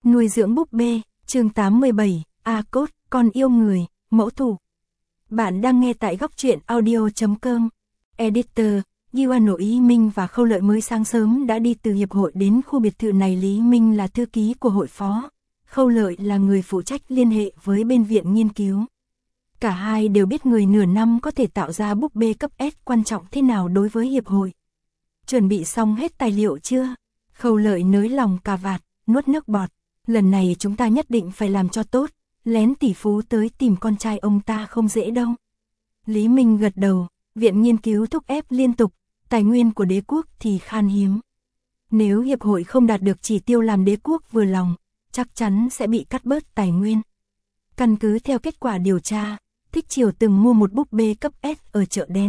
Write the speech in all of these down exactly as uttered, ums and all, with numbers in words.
Nuôi dưỡng búp bê, chương tám mươi bảy, A Cốt, con yêu người, mẫu thủ. Bạn đang nghe tại góc truyện audio chấm com. Editor, Yuan Ý Minh và Khâu Lợi mới sáng sớm đã đi từ hiệp hội đến khu biệt thự này. Lý Minh là thư ký của hội phó, Khâu Lợi là người phụ trách liên hệ với bên viện nghiên cứu. Cả hai đều biết người nửa năm có thể tạo ra búp bê cấp S quan trọng thế nào đối với hiệp hội. Chuẩn bị xong hết tài liệu chưa? Khâu Lợi nới lòng cà vạt, nuốt nước bọt. Lần này chúng ta nhất định phải làm cho tốt, lén tỷ phú tới tìm con trai ông ta không dễ đâu. Lý Minh gật đầu, viện nghiên cứu thúc ép liên tục, tài nguyên của đế quốc thì khan hiếm. Nếu hiệp hội không đạt được chỉ tiêu làm đế quốc vừa lòng, chắc chắn sẽ bị cắt bớt tài nguyên. Căn cứ theo kết quả điều tra, Thích Triều từng mua một búp bê cấp S ở chợ đen.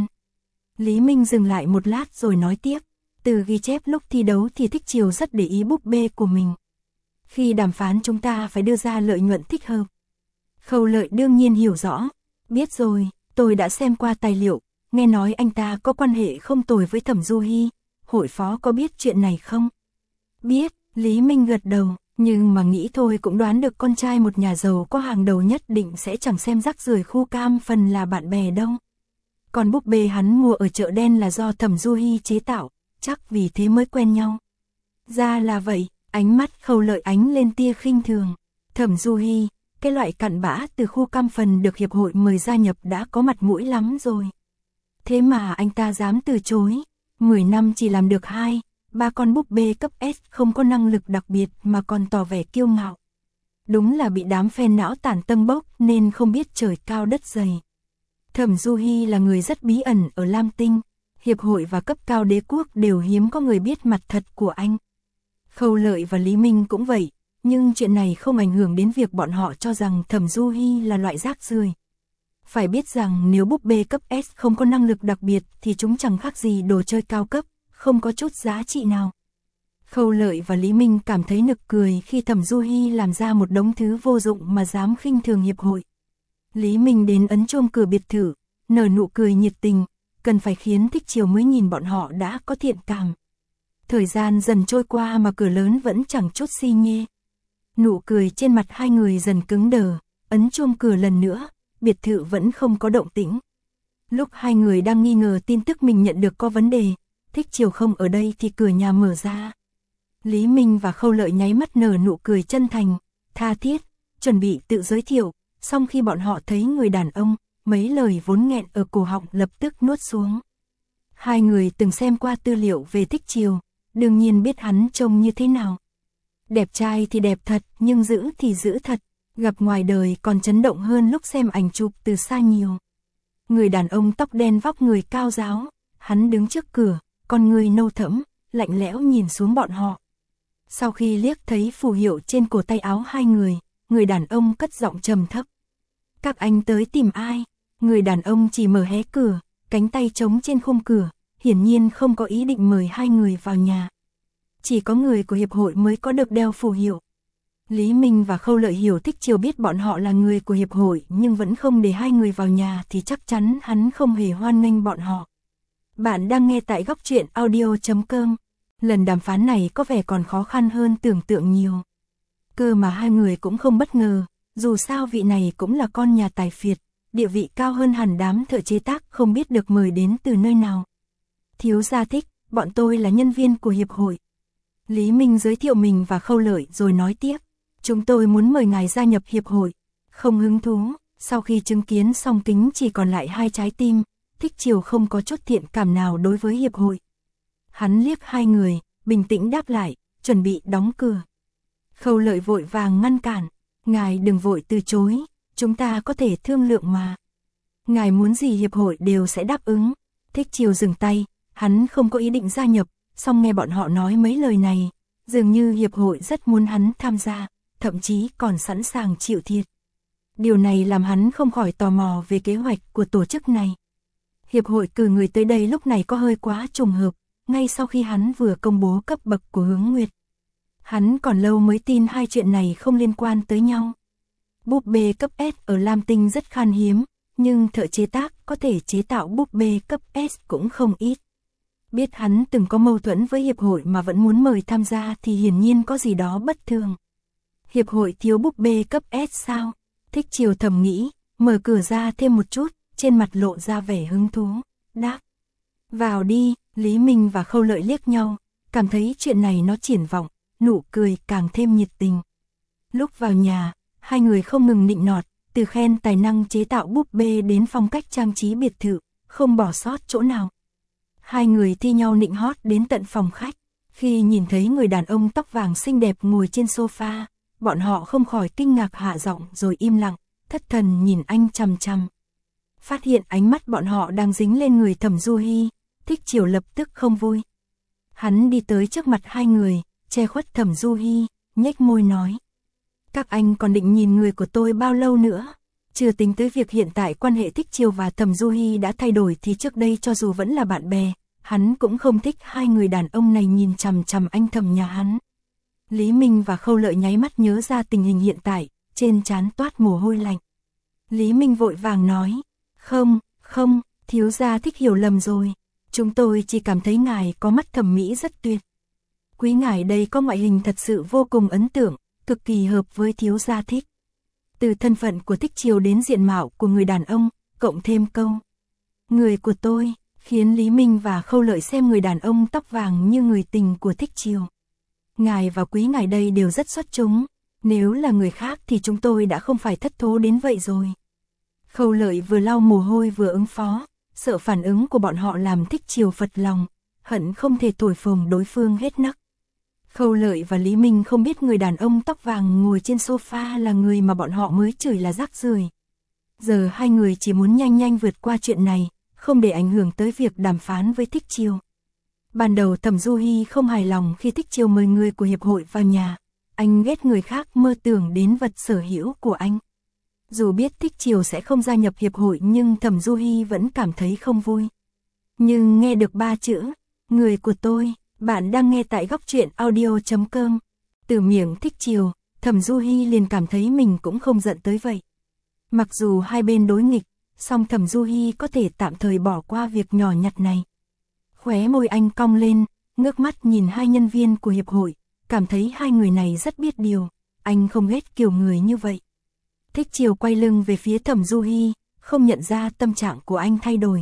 Lý Minh dừng lại một lát rồi nói tiếp, từ ghi chép lúc thi đấu thì Thích Triều rất để ý búp bê của mình. Khi đàm phán chúng ta phải đưa ra lợi nhuận thích hợp. Khâu Lợi đương nhiên hiểu rõ, biết rồi, tôi đã xem qua tài liệu, nghe nói anh ta có quan hệ không tồi với Thẩm Du Hi, hội phó có biết chuyện này không? Biết, Lý Minh gật đầu, nhưng mà nghĩ thôi cũng đoán được con trai một nhà giàu có hàng đầu nhất định sẽ chẳng xem rắc rưởi khu cam phần là bạn bè đâu. Còn búp bê hắn mua ở chợ đen là do Thẩm Du Hi chế tạo, chắc vì thế mới quen nhau. Ra là vậy. Ánh mắt Khâu Lợi ánh lên tia khinh thường. Thẩm Du Hi, cái loại cặn bã từ khu cam phần được hiệp hội mời gia nhập đã có mặt mũi lắm rồi. Thế mà anh ta dám từ chối. mười năm chỉ làm được hai, ba con búp bê cấp S không có năng lực đặc biệt mà còn tỏ vẻ kiêu ngạo. Đúng là bị đám phen não tản tâm bốc nên không biết trời cao đất dày. Thẩm Du Hi là người rất bí ẩn ở Lam Tinh. Hiệp hội và cấp cao đế quốc đều hiếm có người biết mặt thật của anh. Khâu Lợi và Lý Minh cũng vậy, nhưng chuyện này không ảnh hưởng đến việc bọn họ cho rằng Thẩm Du Hi là loại rác rưởi. Phải biết rằng nếu búp bê cấp S không có năng lực đặc biệt thì chúng chẳng khác gì đồ chơi cao cấp, không có chút giá trị nào. Khâu Lợi và Lý Minh cảm thấy nực cười khi Thẩm Du Hi làm ra một đống thứ vô dụng mà dám khinh thường hiệp hội. Lý Minh đến ấn chuông cửa biệt thự, nở nụ cười nhiệt tình, cần phải khiến Thích Triều mới nhìn bọn họ đã có thiện cảm. Thời gian dần trôi qua mà cửa lớn vẫn chẳng chút xi nhê. Nụ cười trên mặt hai người dần cứng đờ, ấn chuông cửa lần nữa, biệt thự vẫn không có động tĩnh. Lúc hai người đang nghi ngờ tin tức mình nhận được có vấn đề, Thích Triều không ở đây thì cửa nhà mở ra. Lý Minh và Khâu Lợi nháy mắt nở nụ cười chân thành, tha thiết, chuẩn bị tự giới thiệu, song khi bọn họ thấy người đàn ông, mấy lời vốn nghẹn ở cổ họng lập tức nuốt xuống. Hai người từng xem qua tư liệu về Thích Triều, đương nhiên biết hắn trông như thế nào. Đẹp trai thì đẹp thật, nhưng giữ thì giữ thật, gặp ngoài đời còn chấn động hơn lúc xem ảnh chụp từ xa nhiều. Người đàn ông tóc đen vóc người cao ráo, hắn đứng trước cửa, con người nâu thẫm, lạnh lẽo nhìn xuống bọn họ. Sau khi liếc thấy phù hiệu trên cổ tay áo hai người, người đàn ông cất giọng trầm thấp. Các anh tới tìm ai? Người đàn ông chỉ mở hé cửa, cánh tay trống trên khung cửa, hiển nhiên không có ý định mời hai người vào nhà. Chỉ có người của hiệp hội mới có được đeo phù hiệu. Lý Minh và Khâu Lợi hiểu Thích Triều biết bọn họ là người của hiệp hội nhưng vẫn không để hai người vào nhà thì chắc chắn hắn không hề hoan nghênh bọn họ. Bạn đang nghe tại góc truyện audio chấm com. Lần đàm phán này có vẻ còn khó khăn hơn tưởng tượng nhiều. Cơ mà hai người cũng không bất ngờ, dù sao vị này cũng là con nhà tài phiệt, địa vị cao hơn hẳn đám thợ chế tác không biết được mời đến từ nơi nào. Thiếu gia Thích, bọn tôi là nhân viên của hiệp hội. Lý Minh giới thiệu mình và Khâu Lợi rồi nói tiếp, chúng tôi muốn mời ngài gia nhập hiệp hội. Không hứng thú, sau khi chứng kiến song kính chỉ còn lại hai trái tim, Thích Triều không có chút thiện cảm nào đối với hiệp hội. Hắn liếc hai người, bình tĩnh đáp lại, chuẩn bị đóng cửa. Khâu Lợi vội vàng ngăn cản, ngài đừng vội từ chối, chúng ta có thể thương lượng mà. Ngài muốn gì hiệp hội đều sẽ đáp ứng. Thích Triều dừng tay, hắn không có ý định gia nhập, song nghe bọn họ nói mấy lời này, dường như hiệp hội rất muốn hắn tham gia, thậm chí còn sẵn sàng chịu thiệt. Điều này làm hắn không khỏi tò mò về kế hoạch của tổ chức này. Hiệp hội cử người tới đây lúc này có hơi quá trùng hợp, ngay sau khi hắn vừa công bố cấp bậc của Hướng Nguyệt. Hắn còn lâu mới tin hai chuyện này không liên quan tới nhau. Búp bê cấp S ở Lam Tinh rất khan hiếm, nhưng thợ chế tác có thể chế tạo búp bê cấp S cũng không ít. Biết hắn từng có mâu thuẫn với hiệp hội mà vẫn muốn mời tham gia thì hiển nhiên có gì đó bất thường. Hiệp hội thiếu búp bê cấp S sao? Thích Chiều thầm nghĩ, mở cửa ra thêm một chút, trên mặt lộ ra vẻ hứng thú, đáp. Vào đi, Lý Minh và Khâu Lợi liếc nhau, cảm thấy chuyện này nó triển vọng, nụ cười càng thêm nhiệt tình. Lúc vào nhà, hai người không ngừng nịnh nọt, từ khen tài năng chế tạo búp bê đến phong cách trang trí biệt thự, không bỏ sót chỗ nào. Hai người thi nhau nịnh hót đến tận phòng khách, khi nhìn thấy người đàn ông tóc vàng xinh đẹp ngồi trên sofa, bọn họ không khỏi kinh ngạc hạ giọng rồi im lặng, thất thần nhìn anh chằm chằm. Phát hiện ánh mắt bọn họ đang dính lên người Thẩm Du Hi, Thích Chiều lập tức không vui. Hắn đi tới trước mặt hai người, che khuất Thẩm Du Hi, nhếch môi nói. Các anh còn định nhìn người của tôi bao lâu nữa? Chưa tính tới việc hiện tại quan hệ Thích Chiều và Thẩm Du Hi đã thay đổi thì trước đây cho dù vẫn là bạn bè, hắn cũng không thích hai người đàn ông này nhìn chằm chằm anh Thẩm nhà hắn. Lý Minh và Khâu Lợi nháy mắt nhớ ra tình hình hiện tại, trên trán toát mồ hôi lạnh. Lý Minh vội vàng nói, không, không, thiếu gia Thích hiểu lầm rồi, chúng tôi chỉ cảm thấy ngài có mắt thẩm mỹ rất tuyệt. Quý ngài đây có ngoại hình thật sự vô cùng ấn tượng, cực kỳ hợp với thiếu gia Thích. Từ thân phận của Thích Chiều đến diện mạo của người đàn ông, cộng thêm câu người của tôi, khiến Lý Minh và Khâu Lợi xem người đàn ông tóc vàng như người tình của Thích Chiều. Ngài và quý ngài đây đều rất xuất chúng, nếu là người khác thì chúng tôi đã không phải thất thố đến vậy rồi. Khâu Lợi vừa lau mồ hôi vừa ứng phó, sợ phản ứng của bọn họ làm Thích Chiều phật lòng, hận không thể thổi phồng đối phương hết nấc. Khâu Lợi và Lý Minh không biết người đàn ông tóc vàng ngồi trên sofa là người mà bọn họ mới chửi là rác rưởi. Giờ hai người chỉ muốn nhanh nhanh vượt qua chuyện này, không để ảnh hưởng tới việc đàm phán với Thích Chiều. Ban đầu Thẩm Du Hi không hài lòng khi Thích Chiều mời người của hiệp hội vào nhà, anh ghét người khác mơ tưởng đến vật sở hữu của anh. Dù biết Thích Chiều sẽ không gia nhập hiệp hội nhưng Thẩm Du Hi vẫn cảm thấy không vui. Nhưng nghe được ba chữ, người của tôi, bạn đang nghe tại góc truyện audio chấm com. Từ miệng Thích Chiều, Thẩm Du Hi liền cảm thấy mình cũng không giận tới vậy. Mặc dù hai bên đối nghịch, song Thẩm Du Hi có thể tạm thời bỏ qua việc nhỏ nhặt này. Khóe môi anh cong lên, ngước mắt nhìn hai nhân viên của hiệp hội, cảm thấy hai người này rất biết điều, anh không ghét kiểu người như vậy. Thích Chiều quay lưng về phía Thẩm Du Hi, không nhận ra tâm trạng của anh thay đổi.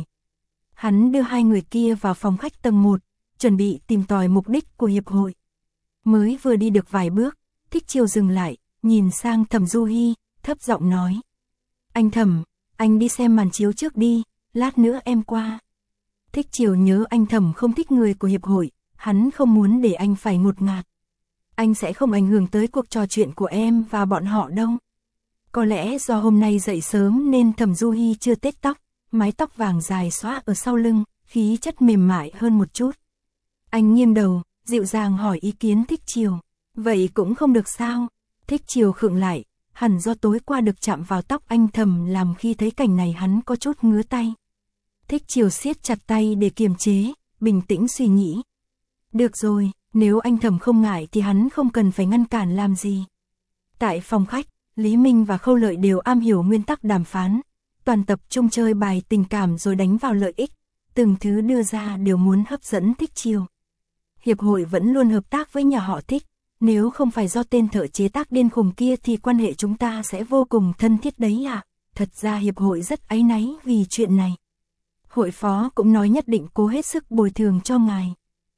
Hắn đưa hai người kia vào phòng khách tầng một, chuẩn bị tìm tòi mục đích của hiệp hội. Mới vừa đi được vài bước, Thích Chiều dừng lại, nhìn sang Thẩm Du Hi, thấp giọng nói. Anh Thẩm, anh đi xem màn chiếu trước đi, lát nữa em qua. Thích Chiều nhớ anh Thẩm không thích người của hiệp hội, hắn không muốn để anh phải ngột ngạt. Anh sẽ không ảnh hưởng tới cuộc trò chuyện của em và bọn họ đâu. Có lẽ do hôm nay dậy sớm nên Thẩm Du Hi chưa tết tóc, mái tóc vàng dài xõa ở sau lưng, khí chất mềm mại hơn một chút. Anh nghiêng đầu, dịu dàng hỏi ý kiến Thích Chiều. Vậy cũng không được sao? Thích Chiều khựng lại, hẳn do tối qua được chạm vào tóc anh Thẩm làm khi thấy cảnh này hắn có chút ngứa tay. Thích Chiều siết chặt tay để kiềm chế, bình tĩnh suy nghĩ. Được rồi, nếu anh Thẩm không ngại thì hắn không cần phải ngăn cản làm gì. Tại phòng khách, Lý Minh và Khâu Lợi đều am hiểu nguyên tắc đàm phán, toàn tập trung chơi bài tình cảm rồi đánh vào lợi ích, từng thứ đưa ra đều muốn hấp dẫn Thích Chiều. Hiệp hội vẫn luôn hợp tác với nhà họ Thích, nếu không phải do tên thợ chế tác điên khùng kia thì quan hệ chúng ta sẽ vô cùng thân thiết đấy ạ. À? Thật ra hiệp hội rất áy náy vì chuyện này. Hội phó cũng nói nhất định cố hết sức bồi thường cho ngài.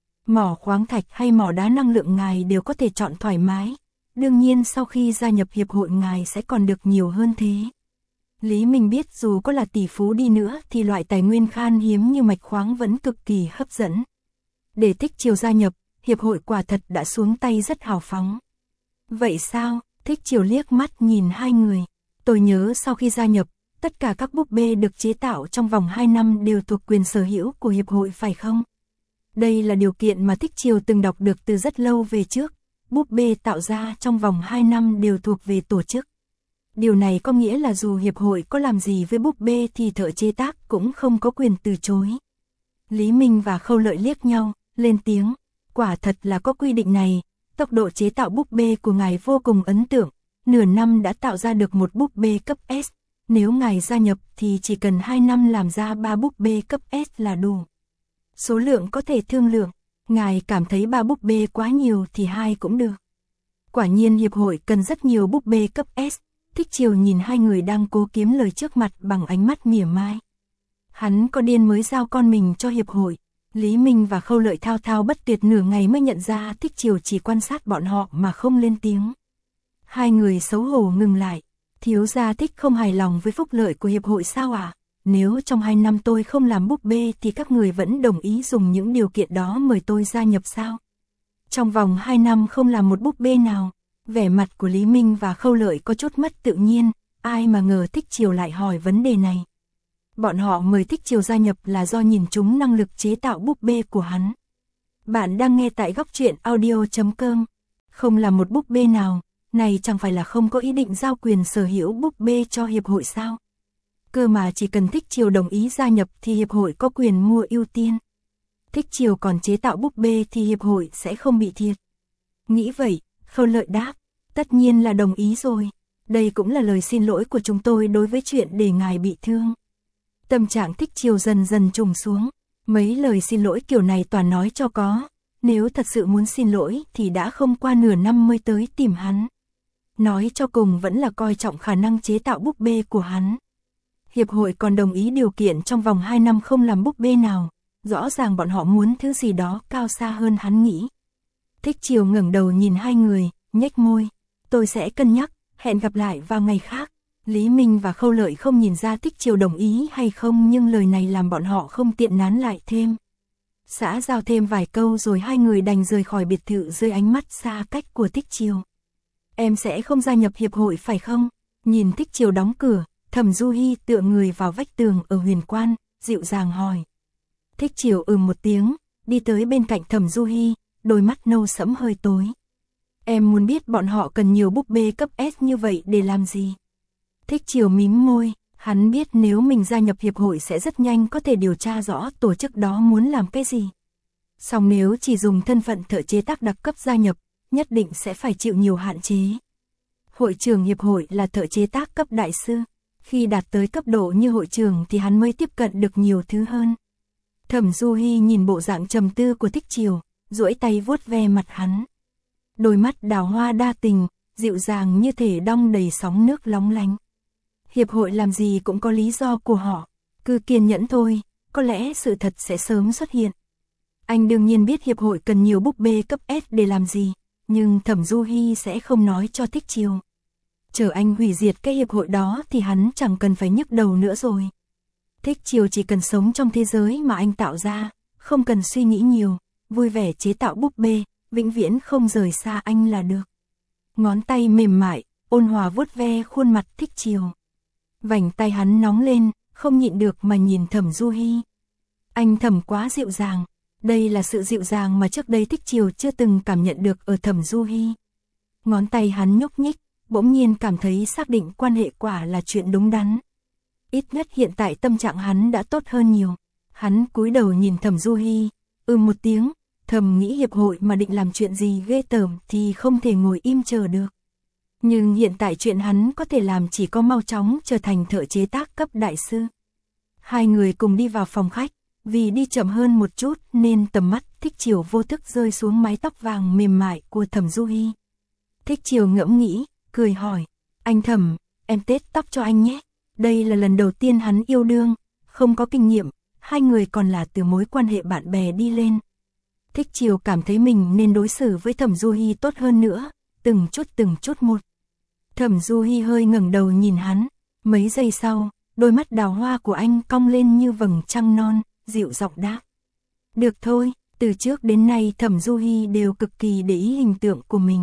Mỏ khoáng thạch hay mỏ đá năng lượng ngài đều có thể chọn thoải mái. Đương nhiên sau khi gia nhập hiệp hội ngài sẽ còn được nhiều hơn thế. Lý Minh biết dù có là tỷ phú đi nữa thì loại tài nguyên khan hiếm như mạch khoáng vẫn cực kỳ hấp dẫn. Để Thích Chiều gia nhập, hiệp hội quả thật đã xuống tay rất hào phóng. Vậy sao? Thích Chiều liếc mắt nhìn hai người. Tôi nhớ sau khi gia nhập, tất cả các búp bê được chế tạo trong vòng hai năm đều thuộc quyền sở hữu của hiệp hội phải không? Đây là điều kiện mà Thích Chiều từng đọc được từ rất lâu về trước. Búp bê tạo ra trong vòng hai năm đều thuộc về tổ chức. Điều này có nghĩa là dù hiệp hội có làm gì với búp bê thì thợ chế tác cũng không có quyền từ chối. Lý Minh và Khâu Lợi liếc nhau, lên tiếng. Quả thật là có quy định này, tốc độ chế tạo búp bê của ngài vô cùng ấn tượng, nửa năm đã tạo ra được một búp bê cấp S, nếu ngài gia nhập thì chỉ cần hai năm làm ra ba búp bê cấp S là đủ. Số lượng có thể thương lượng, ngài cảm thấy ba búp bê quá nhiều thì hai cũng được. Quả nhiên hiệp hội cần rất nhiều búp bê cấp S. Thích Chiều nhìn hai người đang cố kiếm lời trước mặt bằng ánh mắt mỉa mai. Hắn có điên mới giao con mình cho hiệp hội. Lý Minh và Khâu Lợi thao thao bất tuyệt nửa ngày mới nhận ra Thích Chiều chỉ quan sát bọn họ mà không lên tiếng. Hai người xấu hổ ngừng lại. Thiếu gia Thích không hài lòng với phúc lợi của hiệp hội sao ạ? À? Nếu trong hai năm tôi không làm búp bê thì các người vẫn đồng ý dùng những điều kiện đó mời tôi gia nhập sao? Trong vòng hai năm không làm một búp bê nào. Vẻ mặt của Lý Minh và Khâu Lợi có chút mất tự nhiên, ai mà ngờ Thích Chiều lại hỏi vấn đề này. Bọn họ mời Thích Chiều gia nhập là do nhìn trúng năng lực chế tạo búp bê của hắn. Bạn đang nghe tại góc truyện audio chấm com. Không làm một búp bê nào, này chẳng phải là không có ý định giao quyền sở hữu búp bê cho hiệp hội sao? Cơ mà chỉ cần Thích Chiều đồng ý gia nhập thì hiệp hội có quyền mua ưu tiên. Thích Chiều còn chế tạo búp bê thì hiệp hội sẽ không bị thiệt. Nghĩ vậy, Khâu Lợi đáp, tất nhiên là đồng ý rồi. Đây cũng là lời xin lỗi của chúng tôi đối với chuyện để ngài bị thương. Tâm trạng Thích Chiều dần dần trùng xuống. Mấy lời xin lỗi kiểu này toàn nói cho có. Nếu thật sự muốn xin lỗi thì đã không qua nửa năm mới tới tìm hắn. Nói cho cùng vẫn là coi trọng khả năng chế tạo búp bê của hắn. Hiệp hội còn đồng ý điều kiện trong vòng hai năm không làm búp bê nào. Rõ ràng bọn họ muốn thứ gì đó cao xa hơn hắn nghĩ. Thích Chiều ngẩng đầu nhìn hai người, nhếch môi. Tôi sẽ cân nhắc, hẹn gặp lại vào ngày khác. Lý Minh và Khâu Lợi không nhìn ra Thích Chiều đồng ý hay không, nhưng lời này làm bọn họ không tiện nán lại thêm. Xã giao thêm vài câu rồi hai người đành rời khỏi biệt thự dưới ánh mắt xa cách của Thích Chiều. Em sẽ không gia nhập hiệp hội phải không? Nhìn Thích Chiều đóng cửa, Thẩm Du Hi tựa người vào vách tường ở Huyền Quan, dịu dàng hỏi. Thích Chiều ừm một tiếng, đi tới bên cạnh Thẩm Du Hi, đôi mắt nâu sẫm hơi tối. Em muốn biết bọn họ cần nhiều búp bê cấp S như vậy để làm gì? Thích Chiều mím môi, hắn biết nếu mình gia nhập hiệp hội sẽ rất nhanh có thể điều tra rõ tổ chức đó muốn làm cái gì. Song nếu chỉ dùng thân phận thợ chế tác đặc cấp gia nhập, nhất định sẽ phải chịu nhiều hạn chế. Hội trưởng hiệp hội là thợ chế tác cấp đại sư. Khi đạt tới cấp độ như hội trưởng thì hắn mới tiếp cận được nhiều thứ hơn. Thẩm Du Hi nhìn bộ dạng trầm tư của Thích Chiều, duỗi tay vuốt ve mặt hắn. Đôi mắt đào hoa đa tình, dịu dàng như thể đong đầy sóng nước lóng lánh. Hiệp hội làm gì cũng có lý do của họ, cứ kiên nhẫn thôi, có lẽ sự thật sẽ sớm xuất hiện. Anh đương nhiên biết hiệp hội cần nhiều búp bê cấp S để làm gì, nhưng Thẩm Du Hi sẽ không nói cho Thích Chiều. Chờ anh hủy diệt cái hiệp hội đó thì hắn chẳng cần phải nhức đầu nữa rồi. Thích Chiều chỉ cần sống trong thế giới mà anh tạo ra, không cần suy nghĩ nhiều, vui vẻ chế tạo búp bê, vĩnh viễn không rời xa anh là được. Ngón tay mềm mại, ôn hòa vuốt ve khuôn mặt Thích Chiều. Vành tay hắn nóng lên, không nhịn được mà nhìn Thẩm Du Hi. Anh Thẩm quá dịu dàng, đây là sự dịu dàng mà trước đây Thích Chiều chưa từng cảm nhận được ở Thẩm Du Hi. Ngón tay hắn nhúc nhích, bỗng nhiên cảm thấy xác định quan hệ quả là chuyện đúng đắn. Ít nhất hiện tại tâm trạng hắn đã tốt hơn nhiều. Hắn cúi đầu nhìn Thẩm Du Hi, ừm một tiếng, thầm nghĩ hiệp hội mà định làm chuyện gì ghê tởm thì không thể ngồi im chờ được. Nhưng hiện tại chuyện hắn có thể làm chỉ có mau chóng trở thành thợ chế tác cấp đại sư. Hai người cùng đi vào phòng khách, vì đi chậm hơn một chút nên tầm mắt Thích Chiều vô thức rơi xuống mái tóc vàng mềm mại của Thẩm Du Hi. Thích Chiều ngẫm nghĩ, cười hỏi, anh Thẩm, em tết tóc cho anh nhé. Đây là lần đầu tiên hắn yêu đương, không có kinh nghiệm, hai người còn là từ mối quan hệ bạn bè đi lên. Thích Chiều cảm thấy mình nên đối xử với Thẩm Du Hi tốt hơn nữa, từng chút từng chút một. Thẩm Du Hi hơi ngẩng đầu nhìn hắn, mấy giây sau, đôi mắt đào hoa của anh cong lên như vầng trăng non, dịu giọng đáp. Được thôi, từ trước đến nay Thẩm Du Hi đều cực kỳ để ý hình tượng của mình.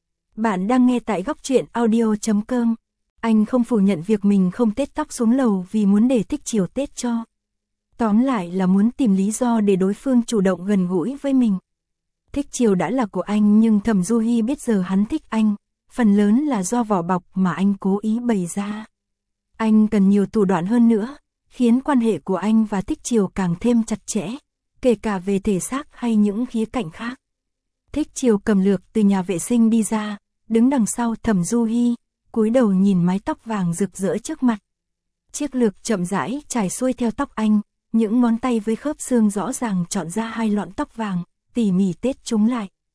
Bạn đang nghe tại góc truyện audio chấm com. Anh không phủ nhận việc mình không tết tóc xuống lầu vì muốn để Thích Chiều tết cho. Tóm lại là muốn tìm lý do để đối phương chủ động gần gũi với mình. Thích Chiều đã là của anh nhưng Thẩm Du Hi biết giờ hắn thích anh, phần lớn là do vỏ bọc mà anh cố ý bày ra. Anh cần nhiều thủ đoạn hơn nữa, khiến quan hệ của anh và Thích Chiều càng thêm chặt chẽ, kể cả về thể xác hay những khía cạnh khác. Thích Chiều cầm lược từ nhà vệ sinh đi ra, đứng đằng sau Thẩm Du Hi, cúi đầu nhìn mái tóc vàng rực rỡ trước mặt. Chiếc lược chậm rãi trải xuôi theo tóc anh, những ngón tay với khớp xương rõ ràng chọn ra hai lọn tóc vàng, tỉ mỉ tết chúng lại.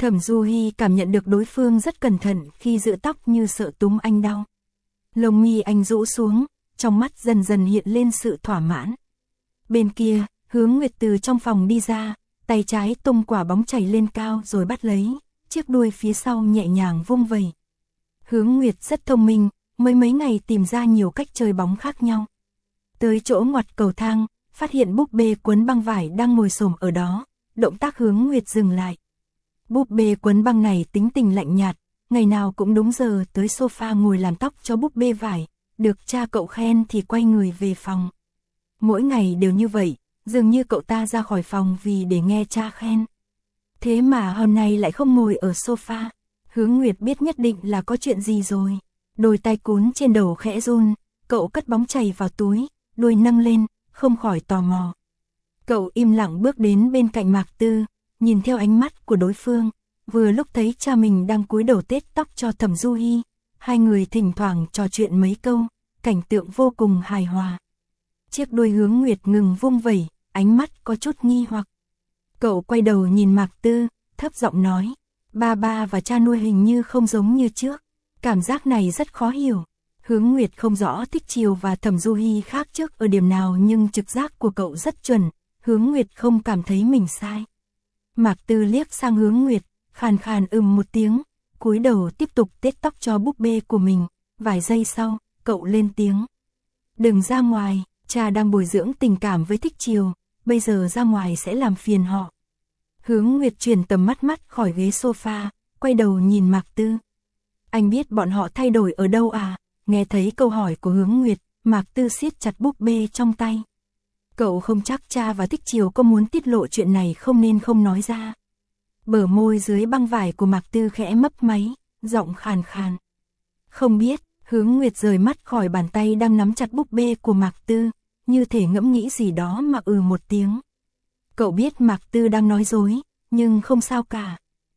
Thẩm Du Hi cảm nhận được đối phương rất cẩn thận khi giữ tóc như sợ túm anh đau. Lông mi anh rũ xuống, trong mắt dần dần hiện lên sự thỏa mãn. Bên kia, Hướng Nguyệt từ trong phòng đi ra, tay trái tung quả bóng chảy lên cao rồi bắt lấy, chiếc đuôi phía sau nhẹ nhàng vung vẩy. Hướng Nguyệt rất thông minh, mới mấy ngày tìm ra nhiều cách chơi bóng khác nhau. Tới chỗ ngoặt cầu thang, phát hiện búp bê quấn băng vải đang ngồi xổm ở đó, động tác Hướng Nguyệt dừng lại. Búp bê quấn băng này tính tình lạnh nhạt, ngày nào cũng đúng giờ tới sofa ngồi làm tóc cho búp bê vải, được cha cậu khen thì quay người về phòng. Mỗi ngày đều như vậy, dường như cậu ta ra khỏi phòng vì để nghe cha khen. Thế mà hôm nay lại không ngồi ở sofa. Hướng Nguyệt biết nhất định là có chuyện gì rồi. Đôi tay cún trên đầu khẽ run, cậu cất bóng chày vào túi, đuôi nâng lên, không khỏi tò mò. Cậu im lặng bước đến bên cạnh Mạc Tư, nhìn theo ánh mắt của đối phương, vừa lúc thấy cha mình đang cúi đầu tết tóc cho Thẩm Du Hi, hai người thỉnh thoảng trò chuyện mấy câu, cảnh tượng vô cùng hài hòa. Chiếc đuôi Hướng Nguyệt ngừng vung vẩy, ánh mắt có chút nghi hoặc. Cậu quay đầu nhìn Mạc Tư, thấp giọng nói, ba ba và cha nuôi hình như không giống như trước, cảm giác này rất khó hiểu. Hướng Nguyệt không rõ Thích Chiều và Thẩm Du Hi khác trước ở điểm nào nhưng trực giác của cậu rất chuẩn, Hướng Nguyệt không cảm thấy mình sai. Mạc Tư liếc sang Hướng Nguyệt, khàn khàn ừm một tiếng, cúi đầu tiếp tục tết tóc cho búp bê của mình, vài giây sau, cậu lên tiếng. Đừng ra ngoài, cha đang bồi dưỡng tình cảm với Thích Chiều, bây giờ ra ngoài sẽ làm phiền họ. Hướng Nguyệt chuyển tầm mắt mắt khỏi ghế sofa, quay đầu nhìn Mạc Tư. Anh biết bọn họ thay đổi ở đâu à? Nghe thấy câu hỏi của Hướng Nguyệt, Mạc Tư siết chặt búp bê trong tay. Cậu không chắc cha và Thích Chiều có muốn tiết lộ chuyện này không nên không nói ra. Bờ môi dưới băng vải của Mạc Tư khẽ mấp máy, giọng khàn khàn. Không biết, Hướng Nguyệt rời mắt khỏi bàn tay đang nắm chặt búp bê của Mạc Tư, như thể ngẫm nghĩ gì đó mà ừ một tiếng. Cậu biết Mạc Tư đang nói dối, nhưng không sao cả.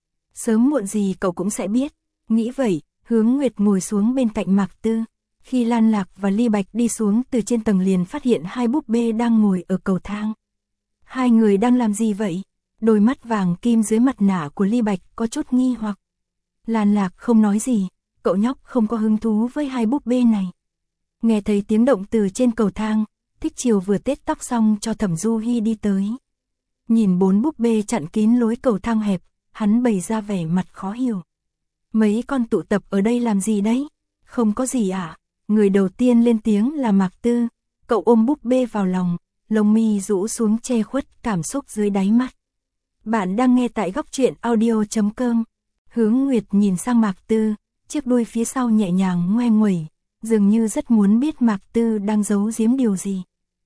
Sớm muộn gì cậu cũng sẽ biết. Nghĩ vậy, Hướng Nguyệt ngồi xuống bên cạnh Mạc Tư. Khi Lan Lạc và Ly Bạch đi xuống từ trên tầng liền phát hiện hai búp bê đang ngồi ở cầu thang. Hai người đang làm gì vậy? Đôi mắt vàng kim dưới mặt nạ của Ly Bạch có chút nghi hoặc. Lan Lạc không nói gì, cậu nhóc không có hứng thú với hai búp bê này. Nghe thấy tiếng động từ trên cầu thang, Thích Chiều vừa tết tóc xong cho Thẩm Du Hi đi tới. Nhìn bốn búp bê chặn kín lối cầu thang hẹp, hắn bày ra vẻ mặt khó hiểu. Mấy con tụ tập ở đây làm gì đấy? Không có gì ạ. À? Người đầu tiên lên tiếng là Mạc Tư, cậu ôm búp bê vào lòng, lông mi rũ xuống che khuất cảm xúc dưới đáy mắt. Bạn đang nghe tại góc truyện audio chấm com. Hướng Nguyệt nhìn sang Mạc Tư, chiếc đuôi phía sau nhẹ nhàng ngoe nguẩy, dường như rất muốn biết Mạc Tư đang giấu giếm điều gì.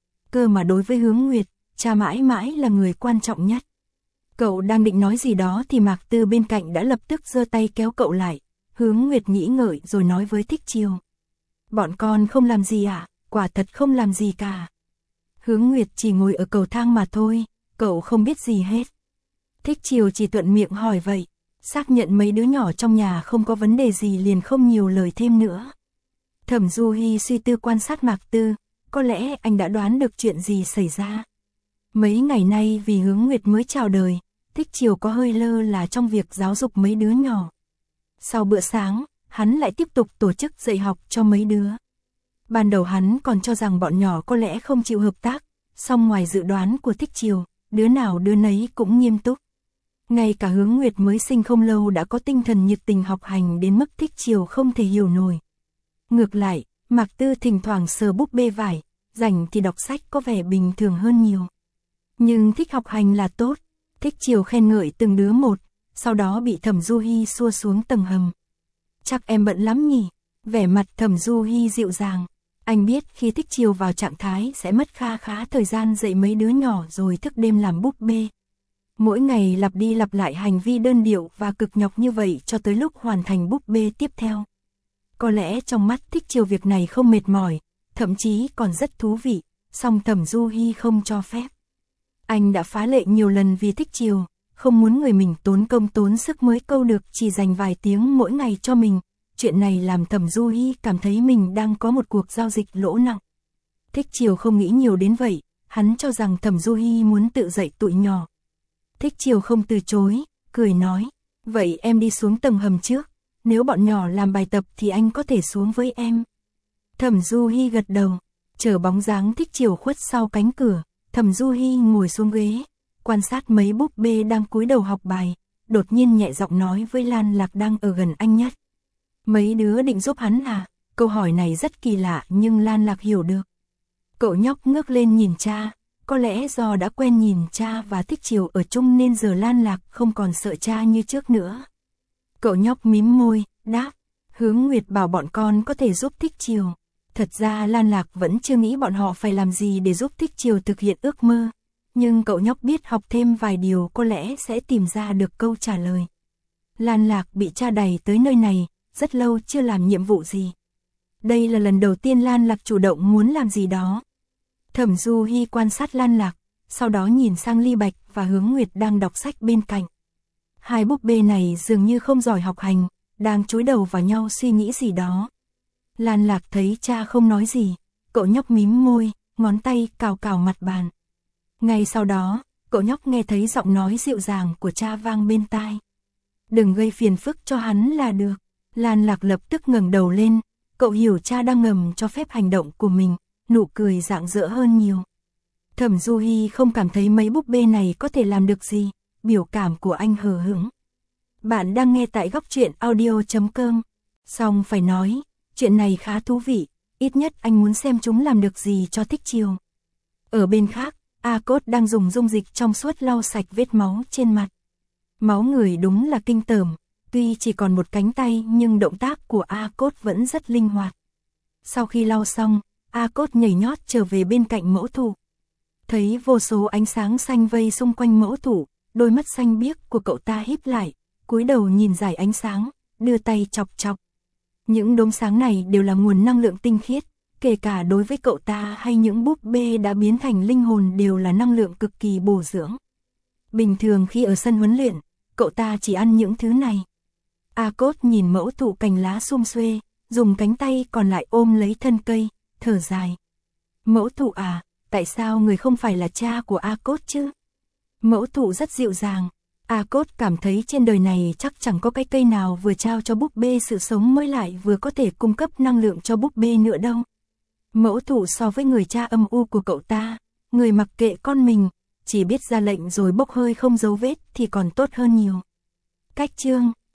Cơ mà đối với Hướng Nguyệt, cha mãi mãi là người quan trọng nhất. Cậu đang định nói gì đó thì Mạc Tư bên cạnh đã lập tức giơ tay kéo cậu lại. Hướng Nguyệt nghĩ ngợi rồi nói với Thích Chiều. Bọn con không làm gì à? Quả thật không làm gì cả. Hướng Nguyệt chỉ ngồi ở cầu thang mà thôi, cậu không biết gì hết. Thích Chiều chỉ thuận miệng hỏi vậy, xác nhận mấy đứa nhỏ trong nhà không có vấn đề gì liền không nhiều lời thêm nữa. Thẩm Du Hi suy tư quan sát Mạc Tư, có lẽ anh đã đoán được chuyện gì xảy ra. Mấy ngày nay vì Hướng Nguyệt mới chào đời, Thích Chiều có hơi lơ là trong việc giáo dục mấy đứa nhỏ. Sau bữa sáng, hắn lại tiếp tục tổ chức dạy học cho mấy đứa. Ban đầu hắn còn cho rằng bọn nhỏ có lẽ không chịu hợp tác, song ngoài dự đoán của Thích Chiều, đứa nào đứa nấy cũng nghiêm túc. Ngay cả Hướng Nguyệt mới sinh không lâu đã có tinh thần nhiệt tình học hành đến mức Thích Chiều không thể hiểu nổi. Ngược lại, Mạc Tư thỉnh thoảng sờ búp bê vải, rảnh thì đọc sách có vẻ bình thường hơn nhiều. Nhưng thích học hành là tốt, Thích Chiều khen ngợi từng đứa một, sau đó bị Thẩm Du Hi xua xuống tầng hầm. Chắc em bận lắm nhỉ? Vẻ mặt Thẩm Du Hi dịu dàng. Anh biết khi Thích Chiều vào trạng thái sẽ mất kha khá thời gian dạy mấy đứa nhỏ rồi thức đêm làm búp bê. Mỗi ngày lặp đi lặp lại hành vi đơn điệu và cực nhọc như vậy cho tới lúc hoàn thành búp bê tiếp theo. Có lẽ trong mắt Thích Chiều việc này không mệt mỏi, thậm chí còn rất thú vị, song Thẩm Du Hi không cho phép. Anh đã phá lệ nhiều lần vì Thích Chiều, không muốn người mình tốn công tốn sức mới câu được chỉ dành vài tiếng mỗi ngày cho mình. Chuyện này làm Thẩm Du Hi cảm thấy mình đang có một cuộc giao dịch lỗ nặng. Thích Chiều không nghĩ nhiều đến vậy, hắn cho rằng Thẩm Du Hi muốn tự dạy tụi nhỏ. Thích Chiều không từ chối, cười nói, Vậy em đi xuống tầng hầm trước, nếu bọn nhỏ làm bài tập thì anh có thể xuống với em. Thẩm Du Hi gật đầu, chờ bóng dáng Thích Chiều khuất sau cánh cửa, Thẩm Du Hi ngồi xuống ghế, quan sát mấy búp bê đang cúi đầu học bài, đột nhiên nhẹ giọng nói với Lan Lạc đang ở gần anh nhất. Mấy đứa định giúp hắn à? Câu hỏi này rất kỳ lạ nhưng Lan Lạc hiểu được. Cậu nhóc ngước lên nhìn cha, có lẽ do đã quen nhìn cha và Thích Chiều ở chung nên giờ Lan Lạc không còn sợ cha như trước nữa. Cậu nhóc mím môi, đáp, Hướng Nguyệt bảo bọn con có thể giúp Thích Chiều. Thật ra Lan Lạc vẫn chưa nghĩ bọn họ phải làm gì để giúp Thích Chiều thực hiện ước mơ. Nhưng cậu nhóc biết học thêm vài điều có lẽ sẽ tìm ra được câu trả lời. Lan Lạc bị cha đày tới nơi này, rất lâu chưa làm nhiệm vụ gì. Đây là lần đầu tiên Lan Lạc chủ động muốn làm gì đó. Thẩm Du Hi quan sát Lan Lạc, sau đó nhìn sang Ly Bạch và Hướng Nguyệt đang đọc sách bên cạnh. Hai búp bê này dường như không giỏi học hành, đang chúi đầu vào nhau suy nghĩ gì đó. Lan Lạc thấy cha không nói gì, cậu nhóc mím môi, ngón tay cào cào mặt bàn. Ngay sau đó, cậu nhóc nghe thấy giọng nói dịu dàng của cha vang bên tai. Đừng gây phiền phức cho hắn là được. Lan Lạc lập tức ngẩng đầu lên, cậu hiểu cha đang ngầm cho phép hành động của mình, nụ cười rạng rỡ hơn nhiều. Thẩm Du Hi không cảm thấy mấy búp bê này có thể làm được gì, biểu cảm của anh hờ hững. Bạn đang nghe tại góc truyện audio chấm com. Song phải nói, chuyện này khá thú vị, ít nhất anh muốn xem chúng làm được gì cho Thích Chiều. Ở bên khác, A Cốt đang dùng dung dịch trong suốt lau sạch vết máu trên mặt. Máu người đúng là kinh tởm, tuy chỉ còn một cánh tay nhưng động tác của A Cốt vẫn rất linh hoạt. Sau khi lau xong, A Cốt nhảy nhót trở về bên cạnh mẫu thụ. Thấy vô số ánh sáng xanh vây xung quanh mẫu thụ, đôi mắt xanh biếc của cậu ta híp lại, cúi đầu nhìn dải ánh sáng, đưa tay chọc chọc. Những đốm sáng này đều là nguồn năng lượng tinh khiết, kể cả đối với cậu ta hay những búp bê đã biến thành linh hồn đều là năng lượng cực kỳ bổ dưỡng. Bình thường khi ở sân huấn luyện, cậu ta chỉ ăn những thứ này. A Cốt nhìn mẫu thụ cành lá sum xuê, dùng cánh tay còn lại ôm lấy thân cây, thở dài. Mẫu thụ à, tại sao người không phải là cha của A Cốt chứ? Mẫu thụ rất dịu dàng. A Cốt cảm thấy trên đời này chắc chẳng có cái cây nào vừa trao cho búp bê sự sống mới lại vừa có thể cung cấp năng lượng cho búp bê nữa đâu. Mẫu thụ so với người cha âm u của cậu ta, người mặc kệ con mình, chỉ biết ra lệnh rồi bốc hơi không dấu vết thì còn tốt hơn nhiều. Cách chương